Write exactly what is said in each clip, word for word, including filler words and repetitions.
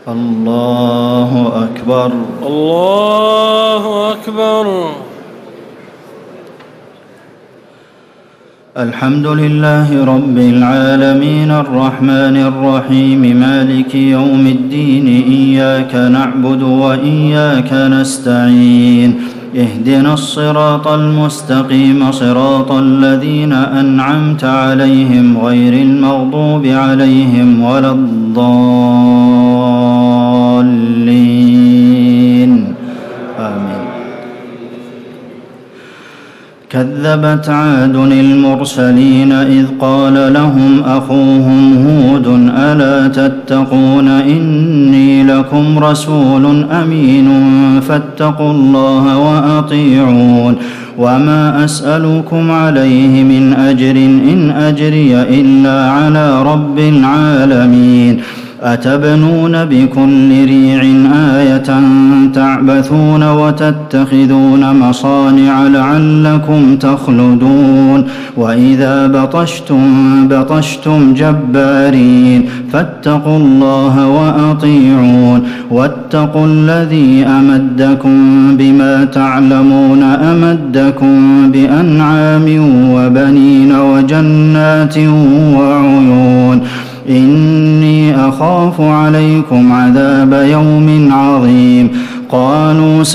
الله أكبر. الله أكبر. الحمد لله رب العالمين الرحمن الرحيم مالك يوم الدين إياك نعبد وإياك نستعين اهدنا الصراط المستقيم صراط الذين أنعمت عليهم غير المغضوب عليهم ولا الضالين آمين. كذبت عاد المرسلين إذ قال لهم أخوهم هود ألا تتقون إني لكم رسول أمين فاتقوا الله وأطيعون وما أسألكم عليه من أجر إن أجري إلا على رب العالمين أتبنون بكل ريع آية تعبثون وتتخذون مصانع لعلكم تخلدون وإذا بطشتم بطشتم جبارين فاتقوا الله وأطيعون واتقوا الذي أمدكم بما تعلمون أمدكم بأنعام وبنين وجنات وعيون إني أخاف عليكم عذاب يوم عظيم قالوا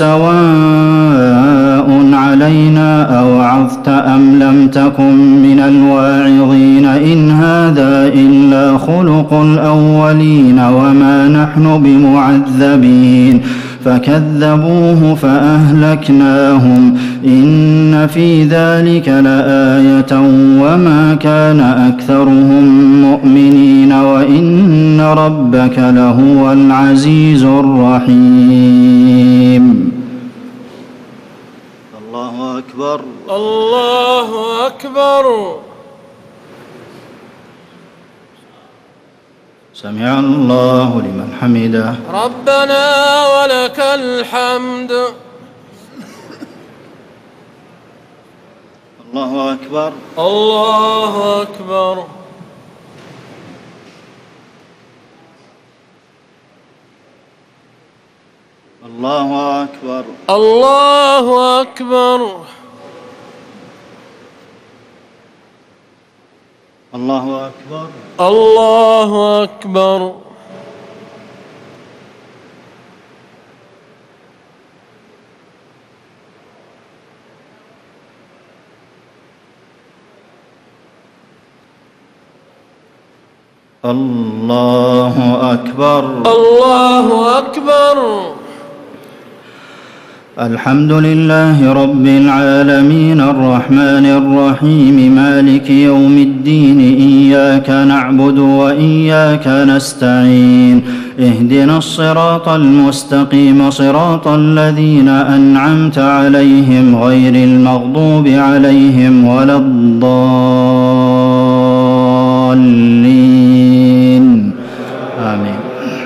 سواء علينا أوعظت أم لم تكن من الواعظين إن هذا إلا خلق الأولين وما نحن بمعذبين فكذبوه فأهلكناهم إن في ذلك لآية وما كان أكثرهم مؤمنين وإن ربك لهو العزيز الرحيم. الله أكبر. الله أكبر. سمع الله لمن حمده. ربنا ولك الحمد. الله أكبر. الله أكبر. الله أكبر. الله أكبر. الله أكبر. الله أكبر. الله أكبر. الله أكبر. الحمد لله رب العالمين الرحمن الرحيم مالك يوم الدين إياك نعبد وإياك نستعين اهدنا الصراط المستقيم صراط الذين أنعمت عليهم غير المغضوب عليهم ولا الضالين آمين.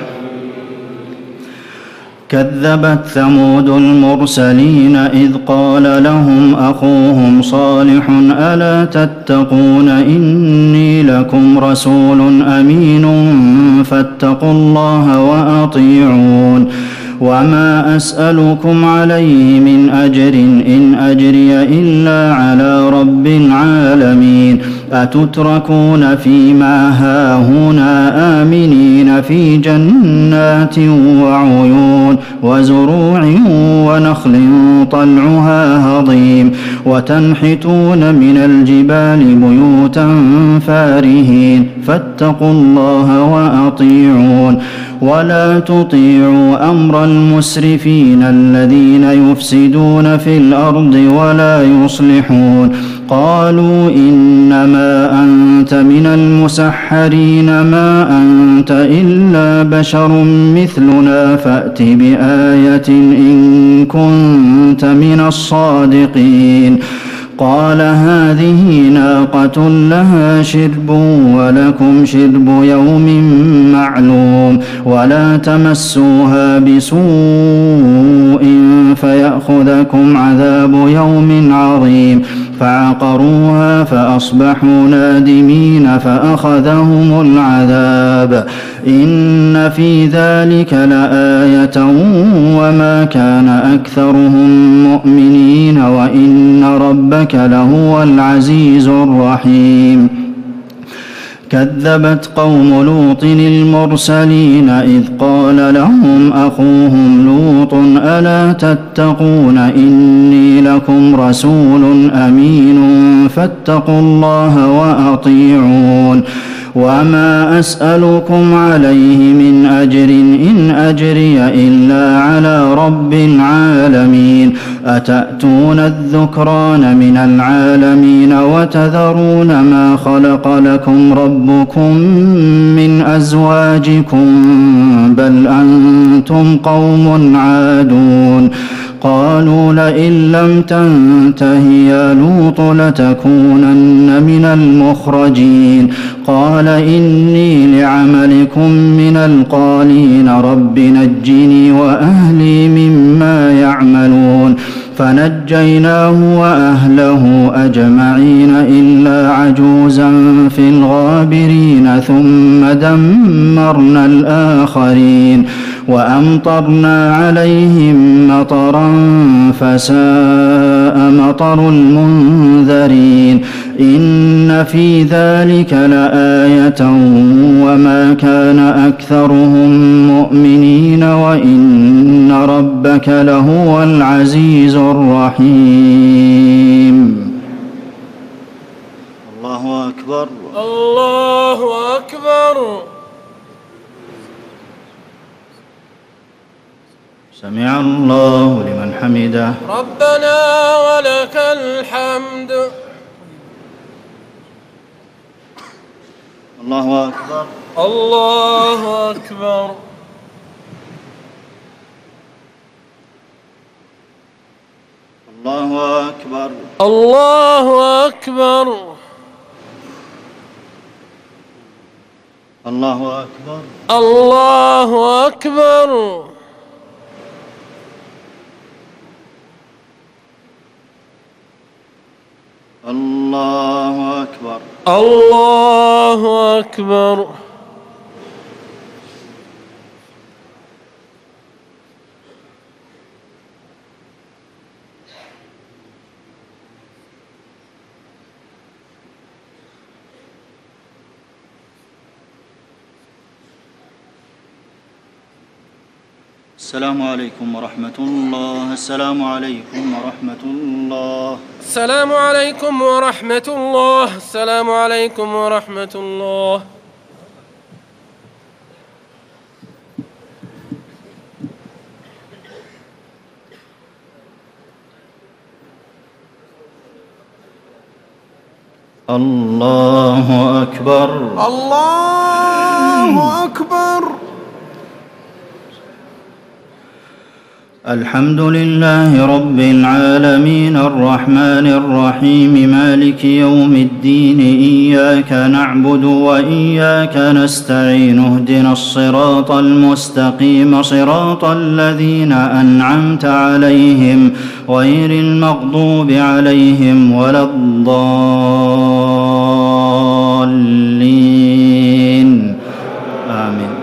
كذبت ثمود المرسلين إذ قال لهم أخوهم صالح ألا تتقون إني لكم رسول أمين فاتقوا الله وأطيعون وما أسألكم عليه من أجر إن أجري إلا على رب العالمين أتتركون فيما هاهنا آمنين في جنات وعيون وزروع ونخل طلعها هضيم وتنحتون من الجبال بيوتا فارهين فاتقوا الله وأطيعون ولا تطيعوا أمر المسرفين الذين يفسدون في الأرض ولا يصلحون قالوا إنما أنت من المسحرين ما أنت إلا بشر مثلنا فأت بآية إن كنت من الصادقين قال هذه ناقة لها شرب ولكم شرب يوم معلوم ولا تمسوها بسوء فيأخذكم عذاب يوم عظيم فعقروها فأصبحوا نادمين فأخذهم العذاب إن في ذلك لآية وما كان أكثرهم مؤمنين وإن ربك لهو العزيز الرحيم كذبت قوم لوط المرسلين إذ قال لهم أخوهم لوط ألا تتقون إني لكم رسول أمين فاتقوا الله وأطيعون وما أسألكم عليه من أجر إن أجري إلا على رب العالمين أتأتون الذكران من العالمين وتذرون ما خلق لكم ربكم من أزواجكم بل أنتم قوم عادون قالوا لئن لم تنته يا لوط لتكونن من المخرجين قال إني لعملكم من القالين رب نجني وأهلي مما يعملون فنجيناه وأهله أجمعين إلا عجوزا في الغابرين ثم دمرنا الآخرين وأمطرنا عليهم مطرا فساء مطر المنذرين إن في ذلك لآية وما كان أكثرهم مؤمنين وإن ربك لهو العزيز الرحيم الله أكبر الله أكبر سمع الله لمن حمده ربنا ولك الحمد الله أكبر الله أكبر الله أكبر الله أكبر الله أكبر الله أكبر الله أكبر الله أكبر السلام عليكم ورحمة الله السلام عليكم ورحمة الله السلام عليكم ورحمة الله السلام عليكم ورحمة الله الله أكبر الله أكبر الحمد لله رب العالمين الرحمن الرحيم مالك يوم الدين إياك نعبد وإياك نستعين اهدنا الصراط المستقيم صراط الذين أنعمت عليهم غير المغضوب عليهم ولا الضالين آمين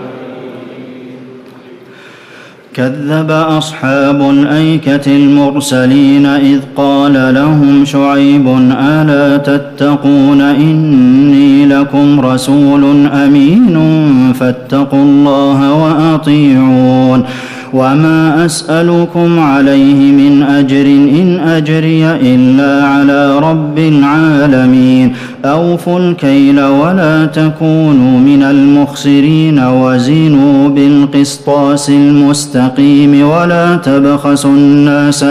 كذب أصحاب الأيكة المرسلين إذ قال لهم شعيب ألا تتقون إني لكم رسول أمين فاتقوا الله وأطيعون وما أسألكم عليه من أجر إن أجري إلا على رب العالمين أوفوا الكيل ولا تكونوا من المخسرين وزنوا بالقسطاس المستقيم ولا تبخسوا الناس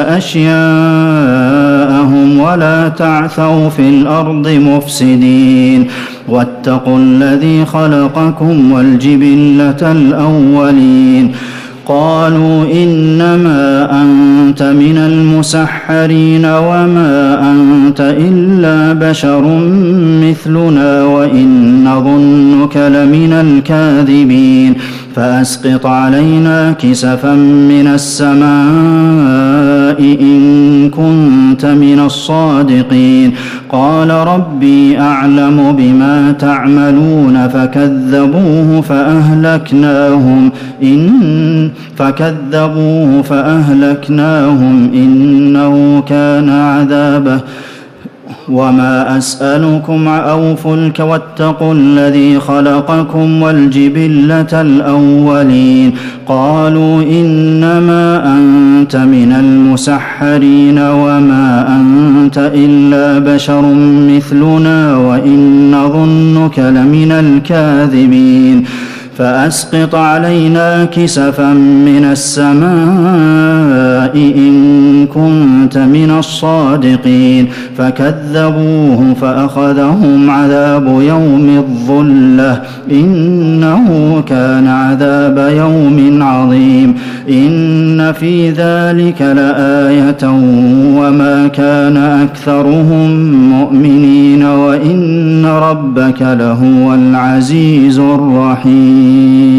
أشياءهم ولا تعثوا في الأرض مفسدين واتقوا الذي خلقكم والجبلة الأولين قالوا إنما أنت من المسحرين وما أنت إلا بشر مثلنا وإن نظنك لمن الكاذبين فأسقط علينا كسفا من السماء إن كنت من الصادقين قال ربي أعلم بما تعملون فكذبوه فأهلكناهم إن فكذبوه فأهلكناهم إنه كان عذابه وما أسألكم أوفوا الك واتقوا الذي خلقكم والجبلة الأولين قالوا إنما أنت من المسحرين وما أنت إلا بشر مثلنا وإن نظنك لمن الكاذبين فأسقط علينا كسفا من السماء إن كنت من الصادقين فكذبوه فأخذهم عذاب يوم الظلة إنه كان عذاب يوم عظيم إن في ذلك لآية وما كان أكثرهم مؤمنين وإن ربك لهو العزيز الرحيم.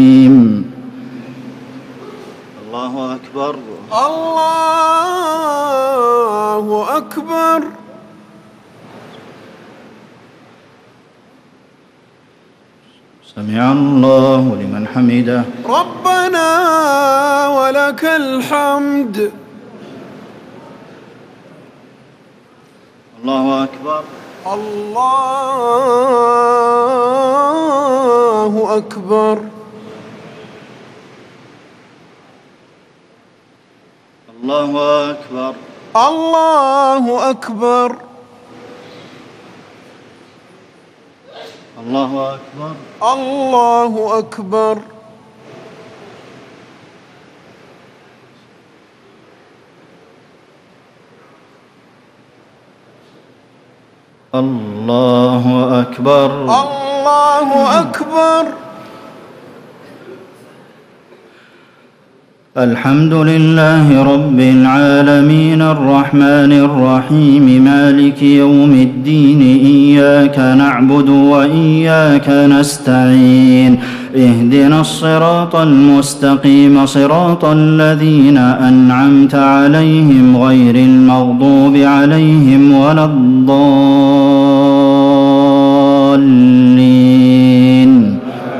الله أكبر الله أكبر. سمع الله لمن حمده ربنا ولك الحمد. الله أكبر الله أكبر. الله أكبر الله أكبر. الله أكبر الله أكبر. الله أكبر الله أكبر. الحمد لله رب العالمين الرحمن الرحيم مالك يوم الدين إياك نعبد وإياك نستعين اهدنا الصراط المستقيم صراط الذين أنعمت عليهم غير المغضوب عليهم ولا الضالين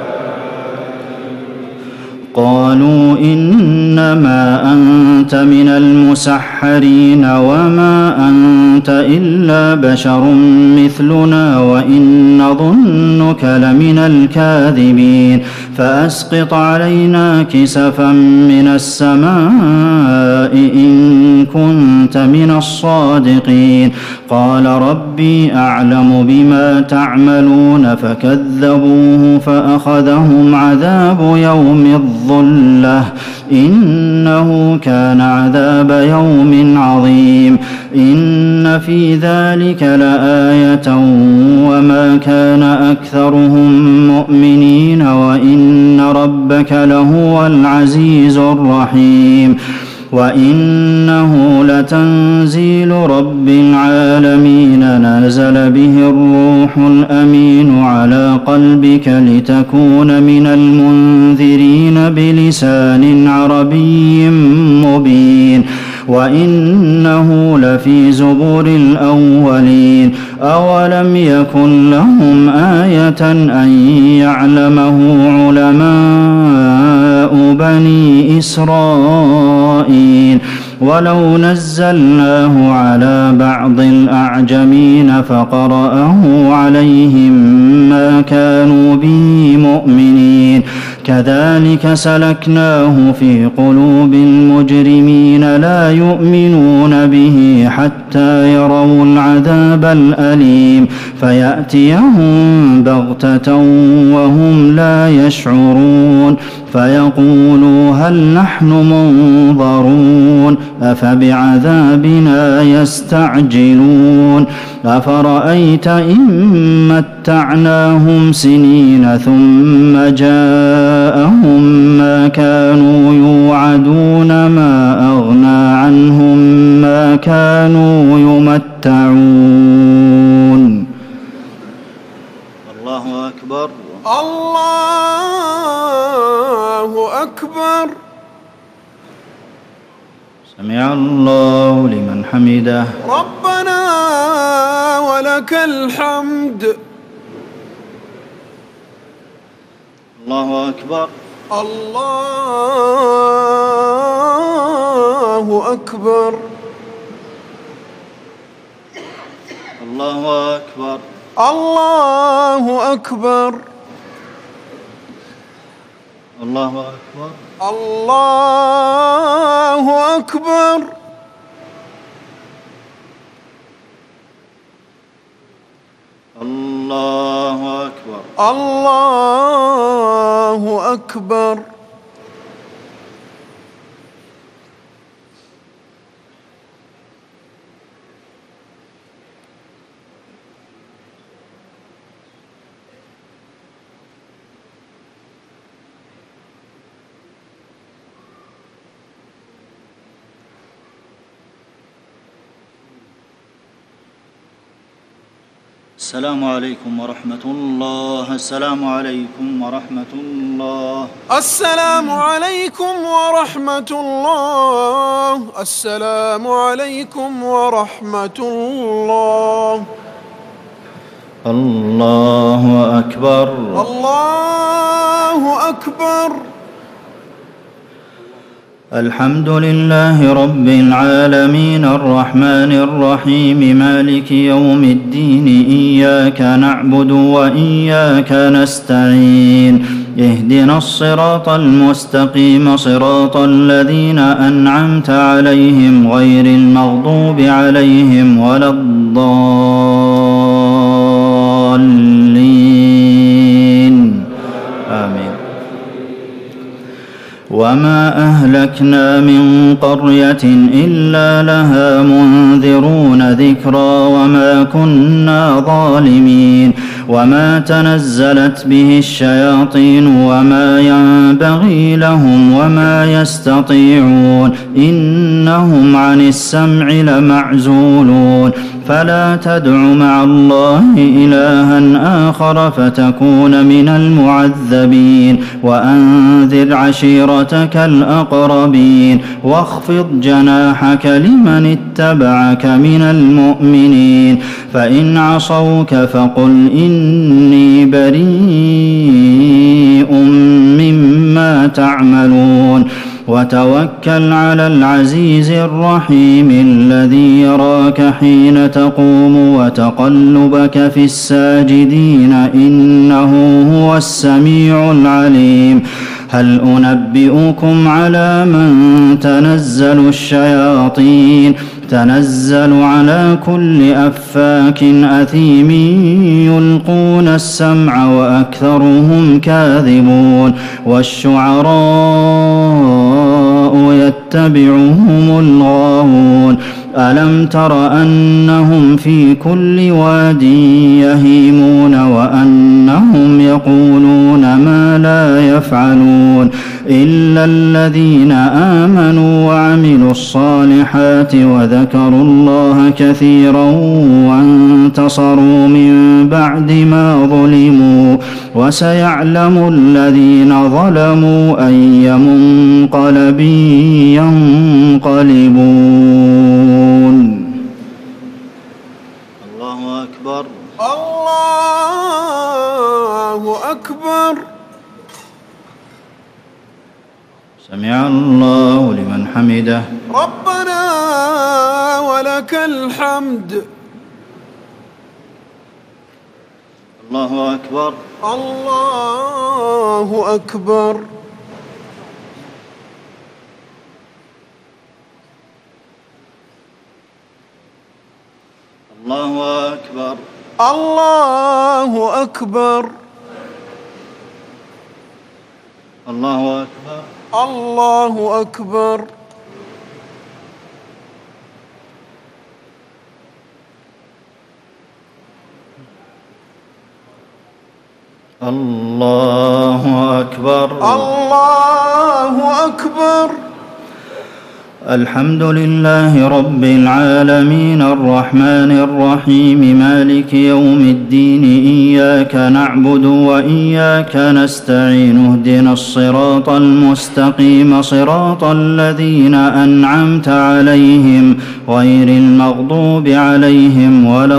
قالوا إنما أنت من المسحرين وما أنت إلا بشر مثلنا وإن نظنك لمن الكاذبين فأسقط علينا كسفا من السماء إن كنت من الصادقين قال ربي أعلم بما تعملون فكذبوه فأخذهم عذاب يوم الظلة إنه كان عذاب يوم عظيم إن في ذلك لآية وما كان أكثرهم مؤمنين وإن ربك لهو العزيز الرحيم وإنه لتنزيل رب العالمين نزل به الروح الأمين على قلبك لتكون من المنذرين بلسان عربي مبين وإنه لفي زبور الأولين أولم يكن لهم آية أن يعلمه علماء بني إسرائيل ولو نزلناه على بعض الأعجمين فقرأه عليهم ما كانوا به مؤمنين كذلك سلكناه في قلوب المجرمين لا يؤمنون به حتى يروا العذاب الأليم فيأتيهم بغتة وهم لا يشعرون فيقولوا هل نحن منظرون أفبعذابنا يستعجلون أفرأيت إن متعناهم سنين ثم جاءهم ما كانوا يوعدون ما أغنى عنهم ما كانوا يمتعون. الله أكبر الله أكبر. سمع الله لمن حمده. ربنا ولك الحمد. الله أكبر. الله أكبر. الله أكبر. الله أكبر. الله أكبر. الله أكبر. الله أكبر. الله أكبر. السلام عليكم ورحمة الله. السلام عليكم ورحمة الله. السلام عليكم ورحمة الله. السلام عليكم ورحمة الله. الله أكبر. الله أكبر. الحمد لله رب العالمين الرحمن الرحيم مالك يوم الدين إياك نعبد وإياك نستعين اهدنا الصراط المستقيم صراط الذين أنعمت عليهم غير المغضوب عليهم ولا الضالين آمين. وما أهلكنا من قرية إلا لها منذرون ذكرى وما كنا ظالمين وما تنزلت به الشياطين وما ينبغي لهم وما يستطيعون إنهم عن السمع لمعزولون فلا تدع مع الله إلها آخر فتكون من المعذبين وأنذر عشيرتك الأقربين واخفض جناحك لمن اتبعك من المؤمنين فإن عصوك فقل إني بريء مما تعملون وتوكل على العزيز الرحيم الذي يراك حين تقوم وتقلبك في الساجدين إنه هو السميع العليم هل أنبئكم على من تنزل الشياطين تنزل على كل أفاك أثيم يلقون السمع وأكثرهم كاذبون والشعراء يتبعهم الغاوون ألم تر أنهم في كل واد يهيمون وأنهم يقولون ما لا يفعلون إلا الذين آمنوا وعملوا الصالحات وذكروا الله كثيرا وانتصروا من بعد ما ظلموا وسيعلم الذين ظلموا أي منقلب ينقلبون. الله أكبر. الله أكبر. سمع الله لمن حمده. ربنا ولك الحمد. الله أكبر. الله أكبر. الله أكبر. الله أكبر. الله أكبر. الله أكبر. الله أكبر. الله أكبر. الحمد لله رب العالمين الرحمن الرحيم مالك يوم الدين إياك نعبد وإياك نستعين اهدنا الصراط المستقيم صراط الذين أنعمت عليهم غير المغضوب عليهم ولا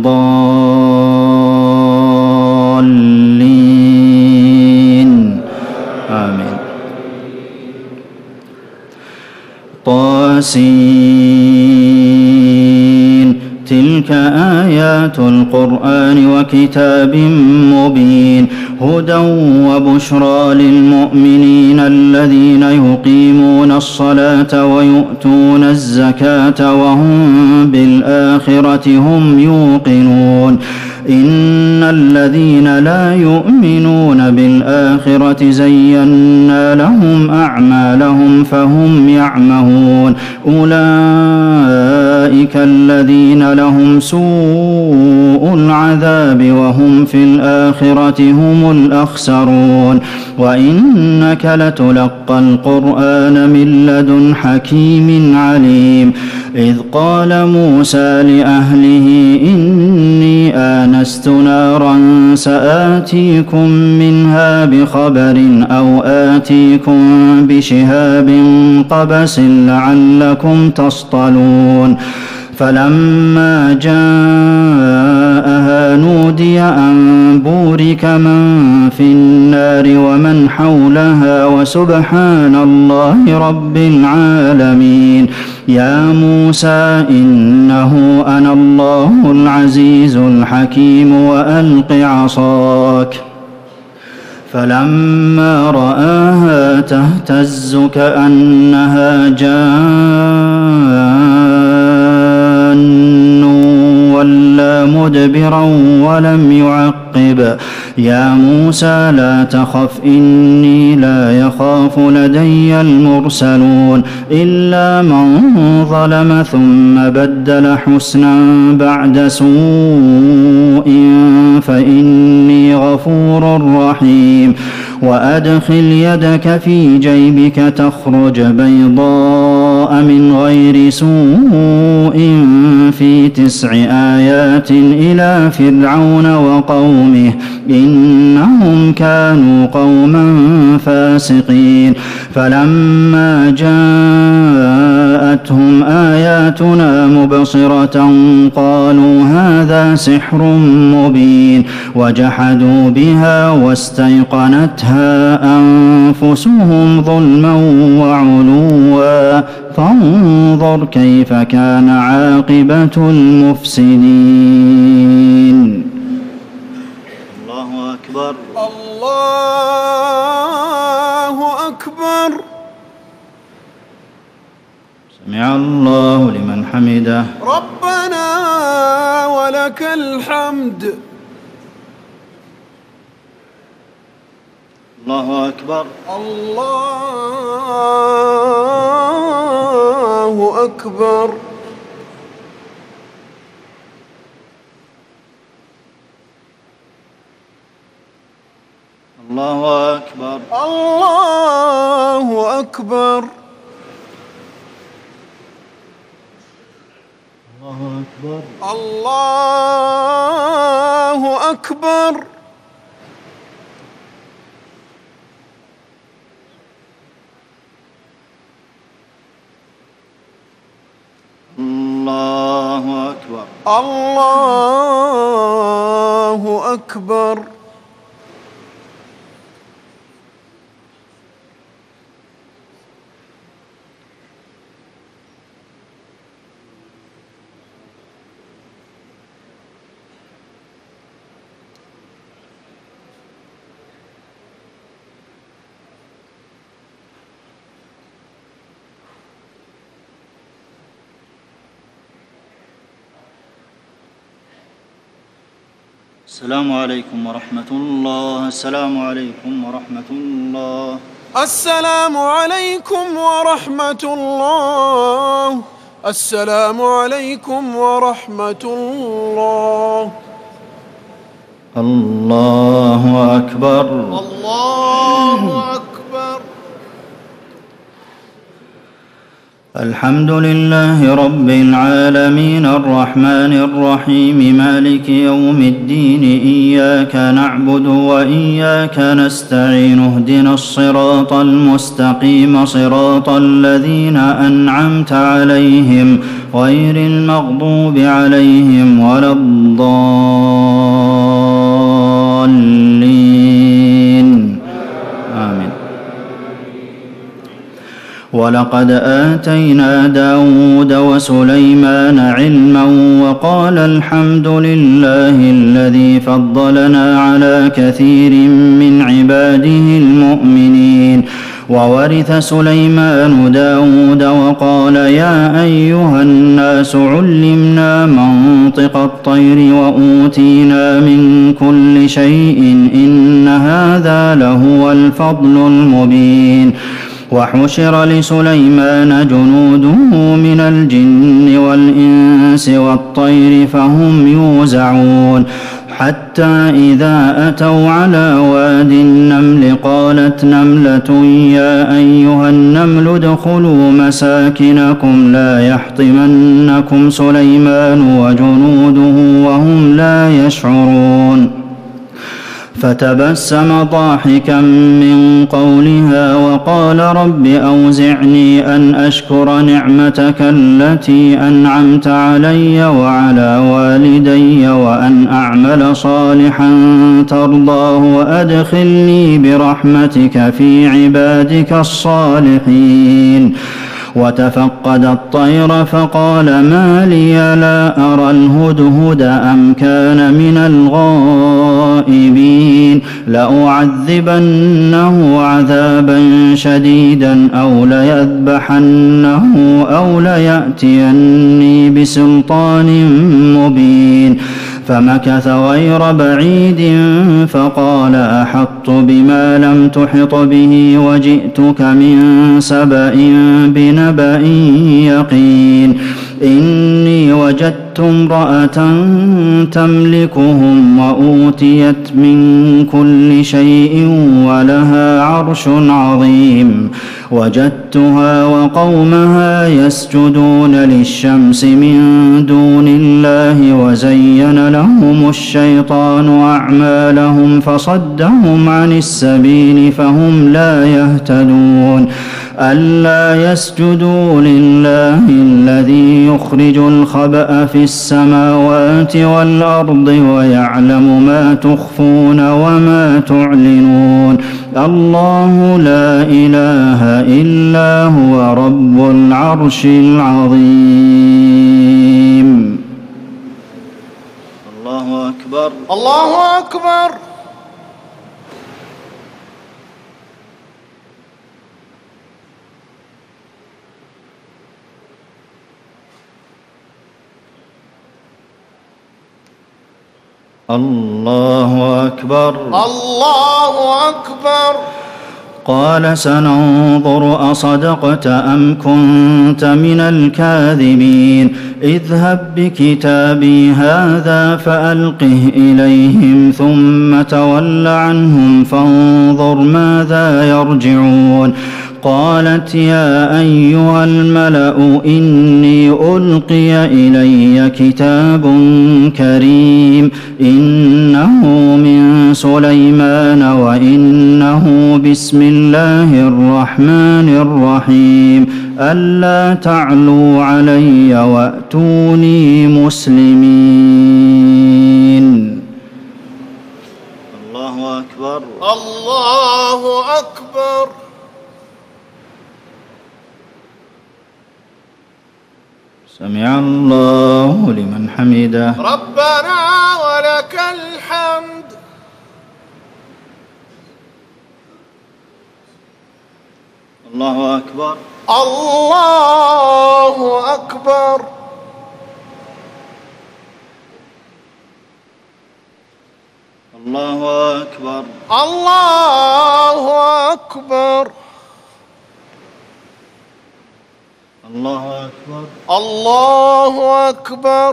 الضالين آمين. طاسين تلك آيات القرآن وكتاب مبين هدى وبشرى للمؤمنين الذين يقيمون الصلاة ويؤتون الزكاة وهم بالآخرة هم يوقنون إن الذين لا يؤمنون بالآخرة زينا لهم أعمالهم فهم يعمهون أولئك الذين لهم سوء العذاب وهم في الآخرة هم الأخسرون وإنك لتلقى القرآن من لدن حكيم عليم إذ قال موسى لأهله إني آنست نارا سآتيكم منها بخبر أو آتيكم بشهاب قبس لعلكم تصطلون فلما جاءها نودي أن بورك من في النار ومن حولها وسبحان الله رب العالمين يا موسى إنه أنا الله العزيز الحكيم وألق عصاك فلما رآها تهتز كأنها جان ولا مدبرا ولم يعقب يا موسى لا تخف إني لا يخاف لدي المرسلون إلا من ظلم ثم بدل حسنا بعد سوء فإني غفور رحيم وأدخل يدك في جيبك تخرج بيضاء من غير سوء في تسع آيات إلى فرعون وقومه إنهم كانوا قوما فاسقين فلما جاءتهم آياتنا مبصرة قالوا هذا سحر مبين وجحدوا بها واستيقنتها أنفسهم ظلما وعلوا فانظر كيف كان عاقبة المفسدين. الله أكبر الله أكبر. سمع الله لمن حمده. ربنا ولك الحمد. الله أكبر الله أكبر. الله أكبر الله أكبر. الله أكبر الله أكبر. الله أكبر الله أكبر. السلام عليكم ورحمة الله. السلام عليكم ورحمة الله. السلام عليكم ورحمة الله. السلام عليكم ورحمة الله. الله أكبر الله أكبر. الحمد لله رب العالمين الرحمن الرحيم مالك يوم الدين إياك نعبد وإياك نستعين اهدنا الصراط المستقيم صراط الذين أنعمت عليهم غير المغضوب عليهم ولا الضالين آمين. ولقد آتينا داود وسليمان علما وقال الحمد لله الذي فضلنا على كثير من عباده المؤمنين. وورث سليمان داود وقال يا أيها الناس علمنا منطق الطير وأوتينا من كل شيء إن هذا لهو الفضل المبين. وحشر لسليمان جنوده من الجن والإنس والطير فهم يوزعون حتى إذا أتوا على واد النمل قالت نملة يا أيها النمل ادخلوا مساكنكم لا يحطمنكم سليمان وجنوده وهم لا يشعرون. فتبسم ضاحكا من قولها وقال رب أوزعني أن أشكر نعمتك التي أنعمت علي وعلى والدي وأن أعمل صالحا ترضاه وأدخلني برحمتك في عبادك الصالحين. وتفقد الطير فقال ما لي لا أرى الهدهد أم كان من الغائبين لأعذبنه عذابا شديدا أو ليذبحنه أو ليأتيني بسلطان مبين. فمكث غير بعيد فقال أحطت بما لم تحط به وجئتك من سبأ بنبأ يقين. إني وجدت امرأة تملكهم وأوتيت من كل شيء ولها عرش عظيم. وجدتها وقومها يسجدون للشمس من دون الله وزين لهم الشيطان أعمالهم فصدهم عن السبيل فهم لا يهتدون. ألا يسجدوا لله الذي يخرج الخبأ في السماوات والأرض ويعلم ما تخفون وما تعلنون. الله لا إله إلا هو رب العرش العظيم. الله أكبر. الله أكبر. الله أكبر. الله أكبر. قال سننظر أصدقت أم كنت من الكاذبين. اذهب بكتابي هذا فألقه إليهم ثم تول عنهم فانظر ماذا يرجعون. قالت يا أيها الملأ إني ألقي إلي كتاب كريم إنه من سليمان وإنه بسم الله الرحمن الرحيم ألا تعلوا علي وأتوني مسلمين. الله أكبر. الله أكبر. سمع الله لمن حمده. ربنا ولك الحمد. الله أكبر. الله أكبر. الله أكبر. الله أكبر. الله أكبر. الله أكبر.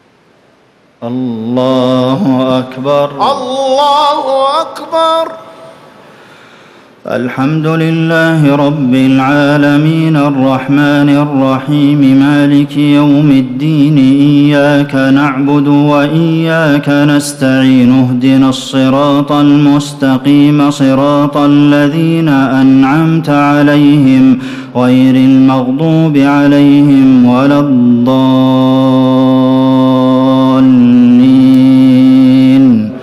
الله أكبر. الله أكبر. الحمد لله رب العالمين الرحمن الرحيم مالك يوم الدين إياك نعبد وإياك نستعين اهدنا الصراط المستقيم صراط الذين أنعمت عليهم غير المغضوب عليهم ولا الضالين.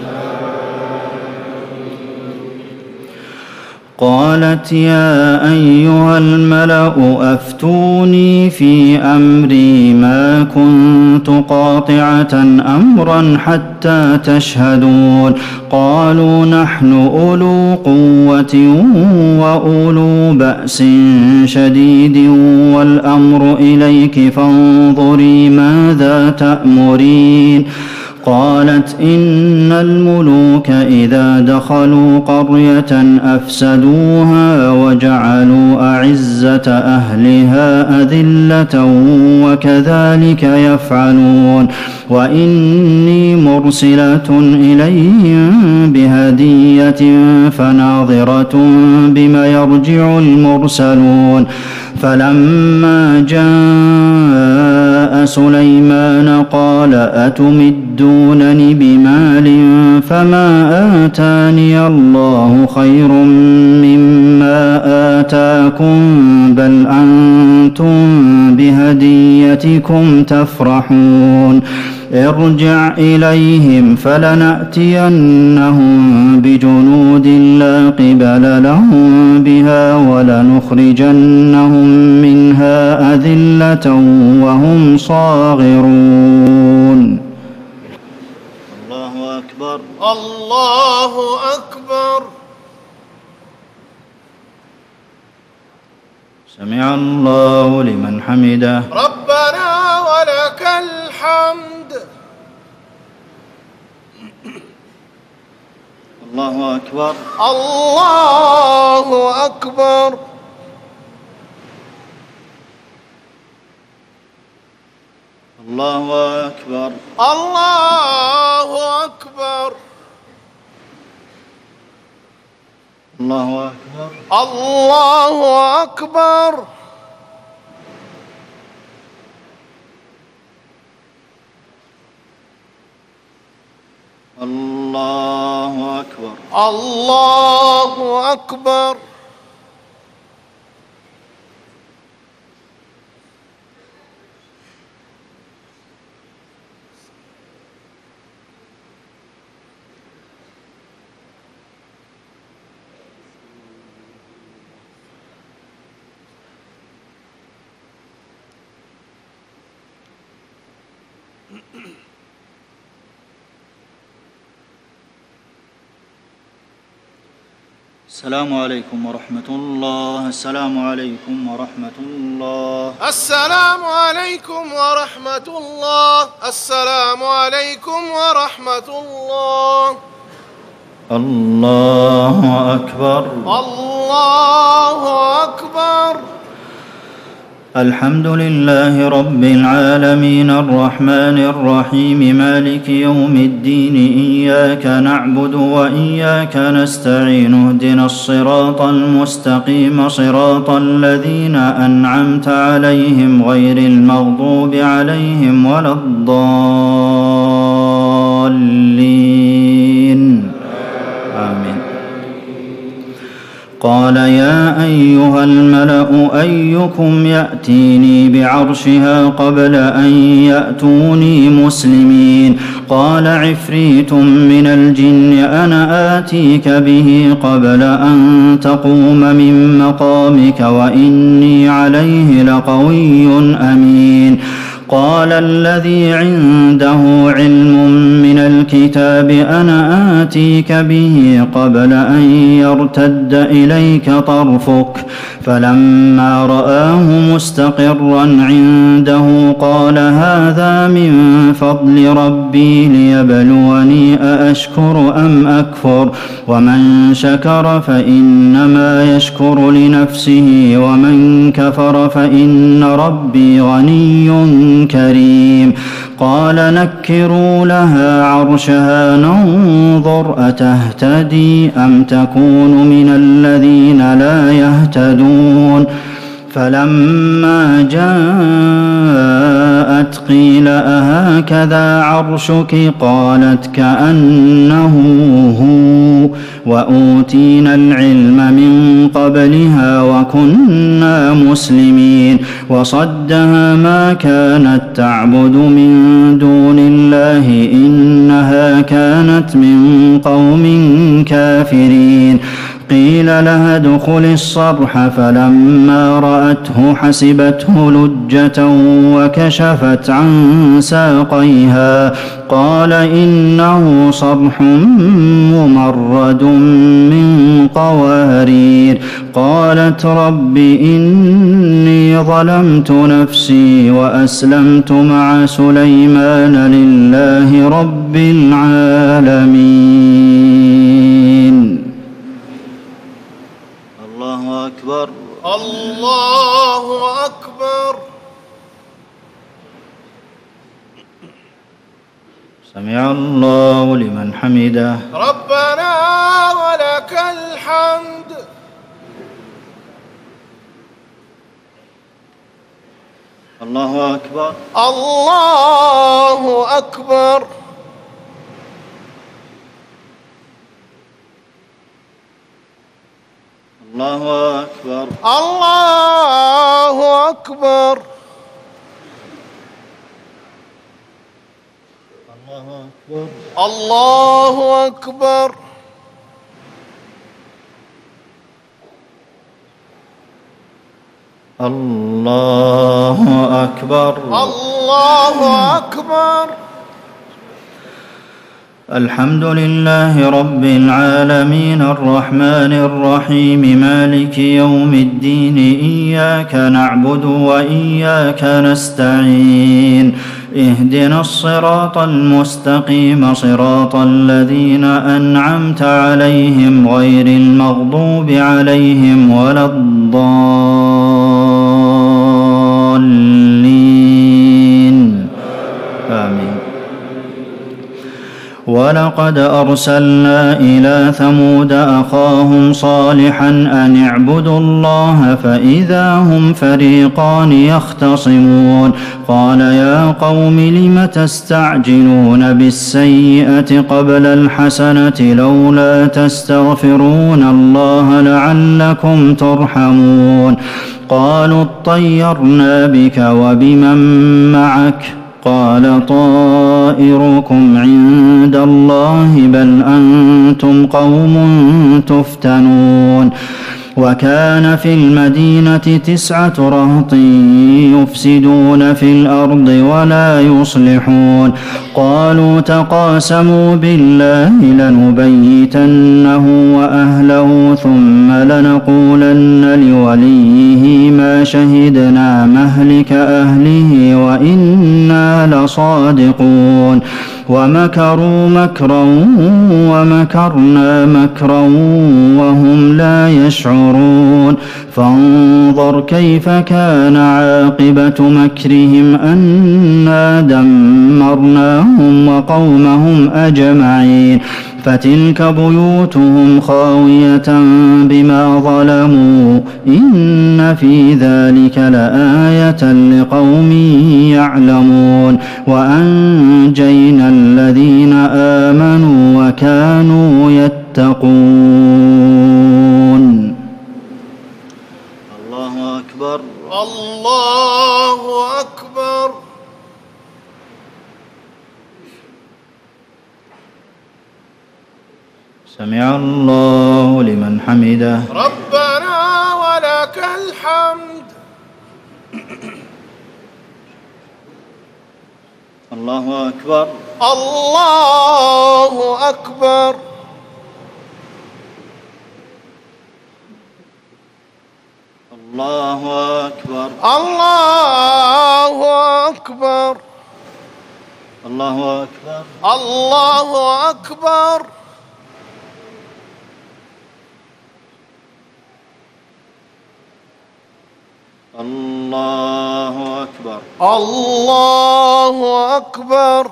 قالت يا أيها الملأ أفتوني في أمري ما كنت قاطعة أمرا حتى تشهدون. قالوا نحن أولو قوة وأولو بأس شديد والأمر إليك فانظري ماذا تأمرين. قالت إن الملوك إذا دخلوا قرية أفسدوها وجعلوا أعزة أهلها أذلة وكذلك يفعلون. وإني مرسلة إليهم بهدية فناظرة بما يرجع المرسلون. فلما جاء سليمان قال أتمدونني بمال فما آتاني الله خير مما آتاكم بل أنتم بهديتكم تفرحون. ارجع إليهم فلنأتينهم بجنود لا قبل لهم بها ولنخرجنهم منها أذلة وهم صاغرون. الله أكبر. الله أكبر. سمع الله لمن حمده. ربنا ولك الحمد. الله أكبر. الله أكبر. الله أكبر. الله أكبر. الله أكبر. الله أكبر. الله أكبر. الله أكبر. السلام عليكم ورحمة الله. السلام عليكم ورحمة الله. السلام عليكم ورحمة الله. السلام عليكم ورحمة الله. الله أكبر. الله أكبر. الحمد لله رب العالمين الرحمن الرحيم مالك يوم الدين إياك نعبد وإياك نستعين اهدنا الصراط المستقيم صراط الذين أنعمت عليهم غير المغضوب عليهم ولا الضالين. آمين. قال يا أيها الملأ أيكم يأتيني بعرشها قبل أن يأتوني مسلمين. قال عفريت من الجن أنا آتيك به قبل أن تقوم من مقامك وإني عليه لقوي أمين. قال الذي عنده علم من الكتاب أنا آتيك به قبل أن يرتد إليك طرفك فلما رآه مستقرا عنده قال هذا من فضل ربي ليبلوني أأشكر أم أكفر ومن شكر فإنما يشكر لنفسه ومن كفر فإن ربي غني كريم. قال نكروا لها عرشها ننظر أتهتدي أم تكون من الذين لا يهتدون فلما جاءت قيل أهكذا عرشك قالت كأنه هو وأوتينا العلم من قبلها وكنا مسلمين وصدها ما كانت تعبد من دون الله إنها كانت من قوم كافرين قيل لها ادخل الصرح فلما رأته حسبته لجة وكشفت عن ساقيها قال إنه صرح ممرد من قوارير قالت رب إني ظلمت نفسي وأسلمت مع سليمان لله رب العالمين. الله أكبر. الله أكبر. سمع الله لمن حمده. ربنا ولك الحمد. الله أكبر. الله أكبر. الله أكبر. الله أكبر. الله أكبر. الله أكبر. الله أكبر. الحمد لله رب العالمين الرحمن الرحيم مالك يوم الدين إياك نعبد وإياك نستعين اهدنا الصراط المستقيم صراط الذين أنعمت عليهم غير المغضوب عليهم ولا الضالين آمين. ولقد أرسلنا إلى ثمود أخاهم صالحا أن اعبدوا الله فإذا هم فريقان يختصمون قال يا قوم لم تستعجلون بالسيئة قبل الحسنة لولا تستغفرون الله لعلكم ترحمون قالوا اطيرنا بك وبمن معك قال طائركم عند الله بل أنتم قوم تفتنون وكان في المدينة تسعة رهط يفسدون في الأرض ولا يصلحون قالوا تقاسموا بالله لنبيتنه وأهله ثم لنقولن لوليه ما شهدنا مهلك أهله وإنا لصادقون ومكروا مكرا ومكرنا مكرا وهم لا يشعرون فانظر كيف كان عاقبة مكرهم أنا دمرناهم وقومهم أجمعين فتلك بيوتهم خاوية بما ظلموا إن في ذلك لآية لقوم يعلمون وأنجينا الذين آمنوا وكانوا يتقون. الله أكبر. الله أكبر. سمع الله لمن حمده. ربنا ولك الحمد. الله أكبر. الله أكبر. الله أكبر. الله أكبر. الله أكبر. الله أكبر. الله أكبر. الله أكبر.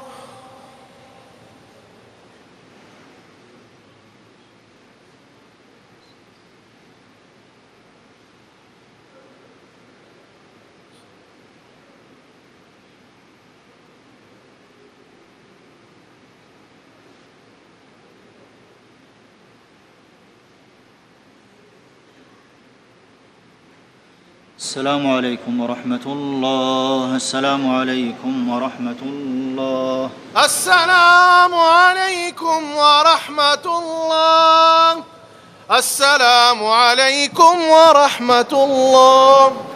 السلام عليكم ورحمة الله. السلام عليكم ورحمة الله. السلام عليكم ورحمة الله. السلام عليكم ورحمة الله.